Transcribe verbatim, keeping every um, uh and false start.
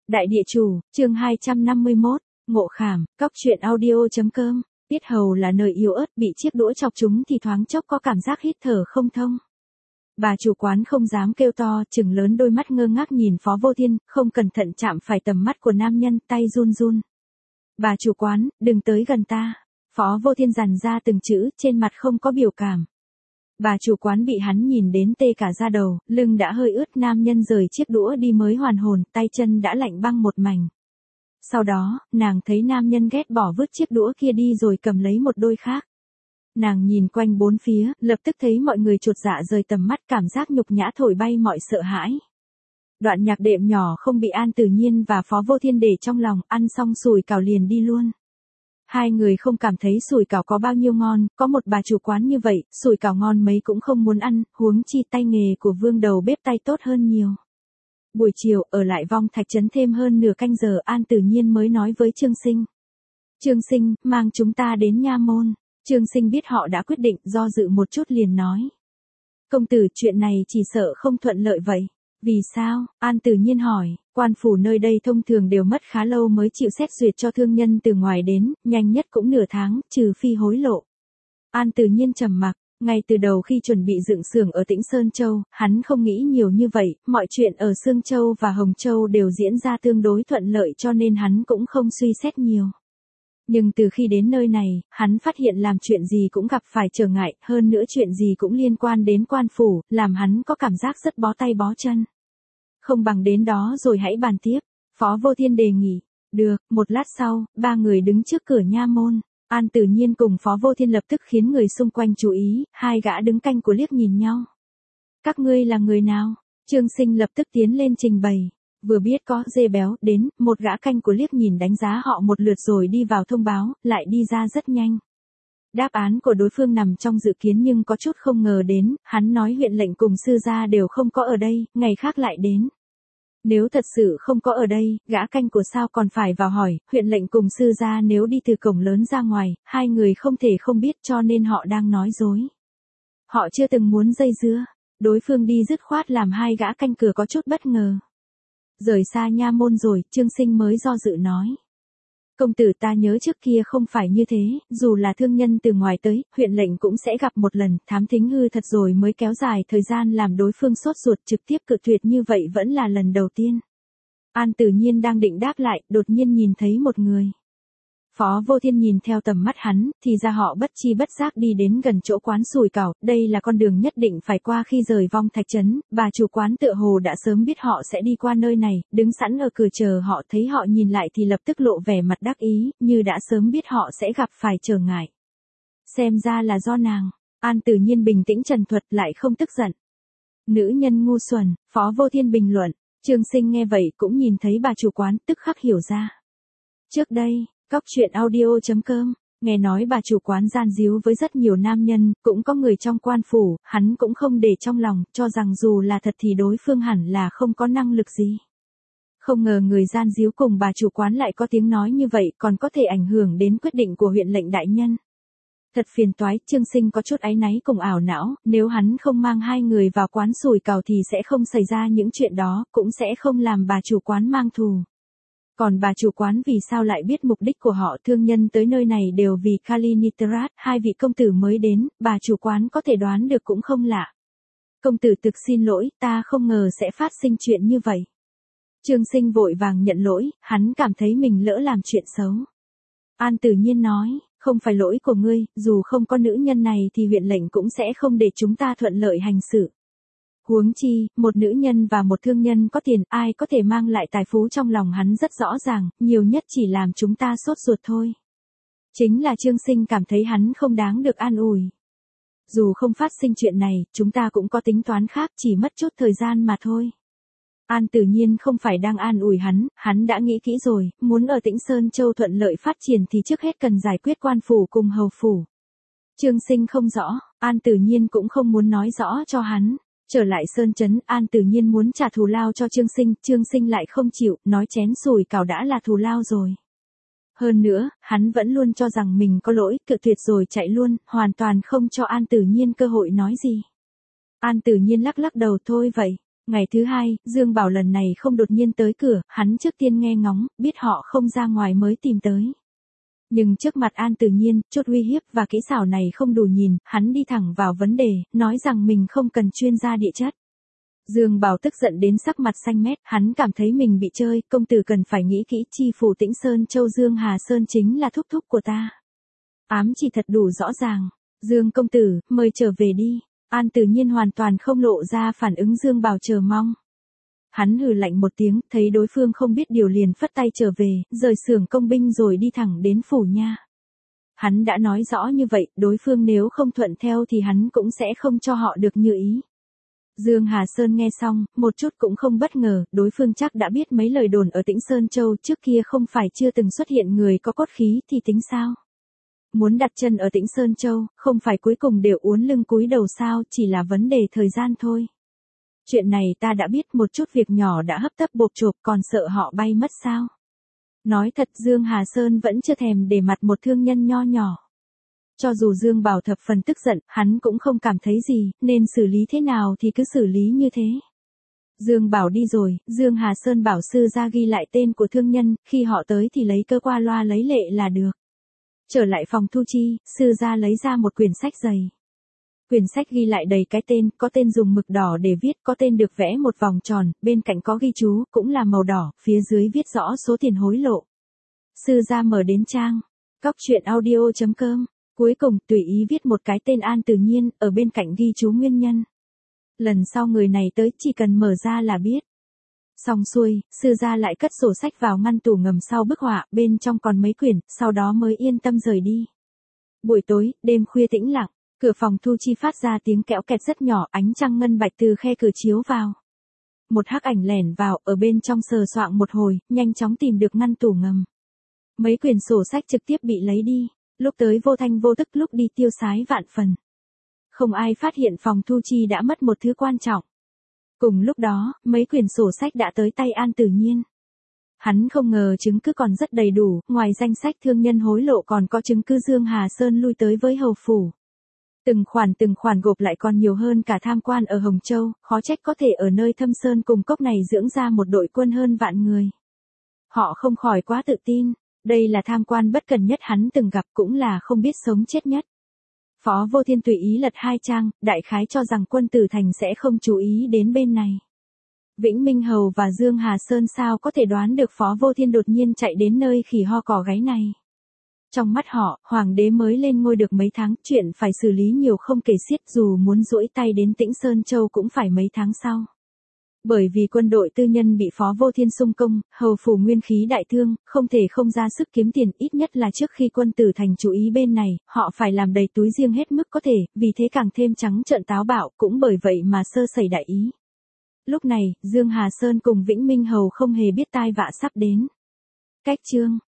Đại địa chủ, chương hai trăm năm mươi mốt, ngộ khảm, cóc truyện audio.com, tiết hầu là nơi yếu ớt, bị chiếc đũa chọc chúng thì thoáng chốc có cảm giác hít thở không thông. Bà chủ quán không dám kêu to, trừng lớn đôi mắt ngơ ngác nhìn Phó Vô Thiên, không cẩn thận chạm phải tầm mắt của nam nhân, tay run run. Bà chủ quán, đừng tới gần ta. Phó Vô Thiên dằn ra từng chữ, trên mặt không có biểu cảm. Bà chủ quán bị hắn nhìn đến tê cả da đầu, lưng đã hơi ướt, nam nhân rời chiếc đũa đi mới hoàn hồn, tay chân đã lạnh băng một mảnh. Sau đó, nàng thấy nam nhân ghét bỏ vứt chiếc đũa kia đi rồi cầm lấy một đôi khác. Nàng nhìn quanh bốn phía, lập tức thấy mọi người chột dạ rời tầm mắt, cảm giác nhục nhã thổi bay mọi sợ hãi. Đoạn nhạc đệm nhỏ không bị An Tử Nhiên và Phó Vô Thiên để trong lòng, ăn xong sủi cảo liền đi luôn. Hai người không cảm thấy sủi cảo có bao nhiêu ngon, có một bà chủ quán như vậy, sủi cảo ngon mấy cũng không muốn ăn, huống chi tay nghề của Vương đầu bếp tay tốt hơn nhiều. Buổi chiều, ở lại Vong Thạch Trấn thêm hơn nửa canh giờ, An Tử Nhiên mới nói với Trương Sinh. Trương Sinh, mang chúng ta đến nha môn. Trương Sinh biết họ đã quyết định, do dự một chút liền nói. Công tử, chuyện này chỉ sợ không thuận lợi vậy. Vì sao? An Tử Nhiên hỏi. Quan phủ nơi đây thông thường đều mất khá lâu mới chịu xét duyệt cho thương nhân từ ngoài đến, nhanh nhất cũng nửa tháng, trừ phi hối lộ. An Tử Nhiên trầm mặc, ngay từ đầu khi chuẩn bị dựng xưởng ở Tĩnh Sơn Châu, hắn không nghĩ nhiều như vậy, mọi chuyện ở Sương Châu và Hồng Châu đều diễn ra tương đối thuận lợi cho nên hắn cũng không suy xét nhiều. Nhưng từ khi đến nơi này, hắn phát hiện làm chuyện gì cũng gặp phải trở ngại, hơn nữa chuyện gì cũng liên quan đến quan phủ, làm hắn có cảm giác rất bó tay bó chân. Không bằng đến đó rồi hãy bàn tiếp. Phó Vô Thiên đề nghị. Được, một lát sau, ba người đứng trước cửa nha môn. An Tử Nhiên cùng Phó Vô Thiên lập tức khiến người xung quanh chú ý, hai gã đứng canh của liếc nhìn nhau. Các ngươi là người nào? Trương Sinh lập tức tiến lên trình bày. Vừa biết có dê béo đến, một gã canh của liếc nhìn đánh giá họ một lượt rồi đi vào thông báo, lại đi ra rất nhanh. Đáp án của đối phương nằm trong dự kiến nhưng có chút không ngờ đến, hắn nói huyện lệnh cùng sư gia đều không có ở đây, ngày khác lại đến. Nếu thật sự không có ở đây, gã canh của sao còn phải vào hỏi, huyện lệnh cùng sư gia nếu đi từ cổng lớn ra ngoài, hai người không thể không biết cho nên họ đang nói dối. Họ chưa từng muốn dây dưa, đối phương đi dứt khoát làm hai gã canh cửa có chút bất ngờ. Rời xa nha môn rồi, Trương Sinh mới do dự nói. Công tử, ta nhớ trước kia không phải như thế, dù là thương nhân từ ngoài tới, huyện lệnh cũng sẽ gặp một lần, thám thính hư thật rồi mới kéo dài thời gian làm đối phương sốt ruột, trực tiếp cự tuyệt như vậy vẫn là lần đầu tiên. An Tử Nhiên đang định đáp lại, đột nhiên nhìn thấy một người. Phó Vô Thiên nhìn theo tầm mắt hắn, thì ra họ bất chi bất giác đi đến gần chỗ quán sủi cảo, đây là con đường nhất định phải qua khi rời Vong Thạch Trấn, bà chủ quán tựa hồ đã sớm biết họ sẽ đi qua nơi này, đứng sẵn ở cửa chờ họ, thấy họ nhìn lại thì lập tức lộ vẻ mặt đắc ý, như đã sớm biết họ sẽ gặp phải trở ngại. Xem ra là do nàng. An Tử Nhiên bình tĩnh trần thuật lại không tức giận. Nữ nhân ngu xuẩn, Phó Vô Thiên bình luận. Trương Sinh nghe vậy cũng nhìn thấy bà chủ quán, tức khắc hiểu ra. Trước đây, cóc truyện audio.com, nghe nói bà chủ quán gian díu với rất nhiều nam nhân, cũng có người trong quan phủ, hắn cũng không để trong lòng, cho rằng dù là thật thì đối phương hẳn là không có năng lực gì. Không ngờ người gian díu cùng bà chủ quán lại có tiếng nói như vậy, còn có thể ảnh hưởng đến quyết định của huyện lệnh đại nhân. Thật phiền toái, Trương Sinh có chút áy náy cùng ảo não, nếu hắn không mang hai người vào quán sủi cảo thì sẽ không xảy ra những chuyện đó, cũng sẽ không làm bà chủ quán mang thù. Còn bà chủ quán vì sao lại biết mục đích của họ, thương nhân tới nơi này đều vì kali nitrat, hai vị công tử mới đến, bà chủ quán có thể đoán được cũng không lạ. Công tử thực xin lỗi, ta không ngờ sẽ phát sinh chuyện như vậy. Trương Sinh vội vàng nhận lỗi, hắn cảm thấy mình lỡ làm chuyện xấu. An Tử Nhiên nói, không phải lỗi của ngươi, dù không có nữ nhân này thì huyện lệnh cũng sẽ không để chúng ta thuận lợi hành xử. Huống chi, một nữ nhân và một thương nhân có tiền, ai có thể mang lại tài phú trong lòng hắn rất rõ ràng, nhiều nhất chỉ làm chúng ta sốt ruột thôi. Chính là Trương Sinh cảm thấy hắn không đáng được an ủi. Dù không phát sinh chuyện này, chúng ta cũng có tính toán khác, chỉ mất chút thời gian mà thôi. An Tử Nhiên không phải đang an ủi hắn, hắn đã nghĩ kỹ rồi, muốn ở Tĩnh Sơn Châu thuận lợi phát triển thì trước hết cần giải quyết quan phủ cùng hầu phủ. Trương Sinh không rõ, An Tử Nhiên cũng không muốn nói rõ cho hắn. Trở lại Sơn Trấn, An Tử Nhiên muốn trả thù lao cho Trương Sinh, Trương Sinh lại không chịu, nói chén sủi cảo đã là thù lao rồi. Hơn nữa, hắn vẫn luôn cho rằng mình có lỗi, cự tuyệt rồi chạy luôn, hoàn toàn không cho An Tử Nhiên cơ hội nói gì. An Tử Nhiên lắc lắc đầu thôi vậy. Ngày thứ hai, Dương Bảo lần này không đột nhiên tới cửa, hắn trước tiên nghe ngóng, biết họ không ra ngoài mới tìm tới. Nhưng trước mặt An Tử Nhiên, chút uy hiếp và kỹ xảo này không đủ nhìn, hắn đi thẳng vào vấn đề, nói rằng mình không cần chuyên gia địa chất. Dương Bảo tức giận đến sắc mặt xanh mét, hắn cảm thấy mình bị chơi, công tử cần phải nghĩ kỹ, chi phủ Tĩnh Sơn Châu Dương Hà Sơn chính là thúc thúc của ta. Ám chỉ thật đủ rõ ràng. Dương công tử, mời trở về đi. An Tử Nhiên hoàn toàn không lộ ra phản ứng Dương Bảo chờ mong. Hắn hừ lạnh một tiếng, thấy đối phương không biết điều liền phất tay trở về, rời xưởng công binh rồi đi thẳng đến phủ nha. Hắn đã nói rõ như vậy, đối phương nếu không thuận theo thì hắn cũng sẽ không cho họ được như ý. Dương Hà Sơn nghe xong, một chút cũng không bất ngờ, đối phương chắc đã biết mấy lời đồn ở Tĩnh Sơn Châu trước kia không phải chưa từng xuất hiện người có cốt khí thì tính sao. Muốn đặt chân ở Tĩnh Sơn Châu, không phải cuối cùng đều uốn lưng cúi đầu sao, chỉ là vấn đề thời gian thôi. Chuyện này ta đã biết, một chút việc nhỏ đã hấp tấp bộp chộp, còn sợ họ bay mất sao. Nói thật, Dương Hà Sơn vẫn chưa thèm để mặt một thương nhân nho nhỏ. Cho dù Dương Bảo thập phần tức giận, hắn cũng không cảm thấy gì, nên xử lý thế nào thì cứ xử lý như thế. Dương Bảo đi rồi, Dương Hà Sơn bảo sư ra ghi lại tên của thương nhân, khi họ tới thì lấy cơ qua loa lấy lệ là được. Trở lại phòng thu chi, sư gia lấy ra một quyển sách dày. Quyển sách ghi lại đầy cái tên, có tên dùng mực đỏ để viết, có tên được vẽ một vòng tròn, bên cạnh có ghi chú, cũng là màu đỏ, phía dưới viết rõ số tiền hối lộ. Sư gia mở đến trang cóc truyện audio chấm com, cuối cùng tùy ý viết một cái tên An Tử Nhiên, ở bên cạnh ghi chú nguyên nhân. Lần sau người này tới chỉ cần mở ra là biết. Xong xuôi, sư gia lại cất sổ sách vào ngăn tủ ngầm sau bức họa, bên trong còn mấy quyển, sau đó mới yên tâm rời đi. Buổi tối, đêm khuya tĩnh lặng, cửa phòng thu chi phát ra tiếng kẽo kẹt rất nhỏ, ánh trăng ngân bạch từ khe cửa chiếu vào. Một hắc ảnh lẻn vào, ở bên trong sờ soạng một hồi, nhanh chóng tìm được ngăn tủ ngầm. Mấy quyển sổ sách trực tiếp bị lấy đi, lúc tới vô thanh vô tức, lúc đi tiêu sái vạn phần. Không ai phát hiện phòng thu chi đã mất một thứ quan trọng. Cùng lúc đó, mấy quyển sổ sách đã tới tay An Tử Nhiên. Hắn không ngờ chứng cứ còn rất đầy đủ, ngoài danh sách thương nhân hối lộ còn có chứng cứ Dương Hà Sơn lui tới với hầu phủ. Từng khoản từng khoản gộp lại còn nhiều hơn cả tham quan ở Hồng Châu, khó trách có thể ở nơi thâm sơn cùng cốc này dưỡng ra một đội quân hơn vạn người. Họ không khỏi quá tự tin, đây là tham quan bất cần nhất hắn từng gặp, cũng là không biết sống chết nhất. Phó Vô Thiên tùy ý lật hai trang, đại khái cho rằng quân tử thành sẽ không chú ý đến bên này. Vĩnh Minh Hầu và Dương Hà Sơn sao có thể đoán được Phó Vô Thiên đột nhiên chạy đến nơi khỉ ho cò gáy này. Trong mắt họ, hoàng đế mới lên ngôi được mấy tháng, chuyện phải xử lý nhiều không kể xiết, dù muốn duỗi tay đến Tĩnh Sơn Châu cũng phải mấy tháng sau. Bởi vì quân đội tư nhân bị Phó Vô Thiên xung công, hầu phủ nguyên khí đại thương, không thể không ra sức kiếm tiền, ít nhất là trước khi quân tử thành chú ý bên này, họ phải làm đầy túi riêng hết mức có thể, vì thế càng thêm trắng trợn táo bạo, cũng bởi vậy mà sơ sẩy đại ý. Lúc này, Dương Hà Sơn cùng Vĩnh Minh Hầu không hề biết tai vạ sắp đến. Cách chương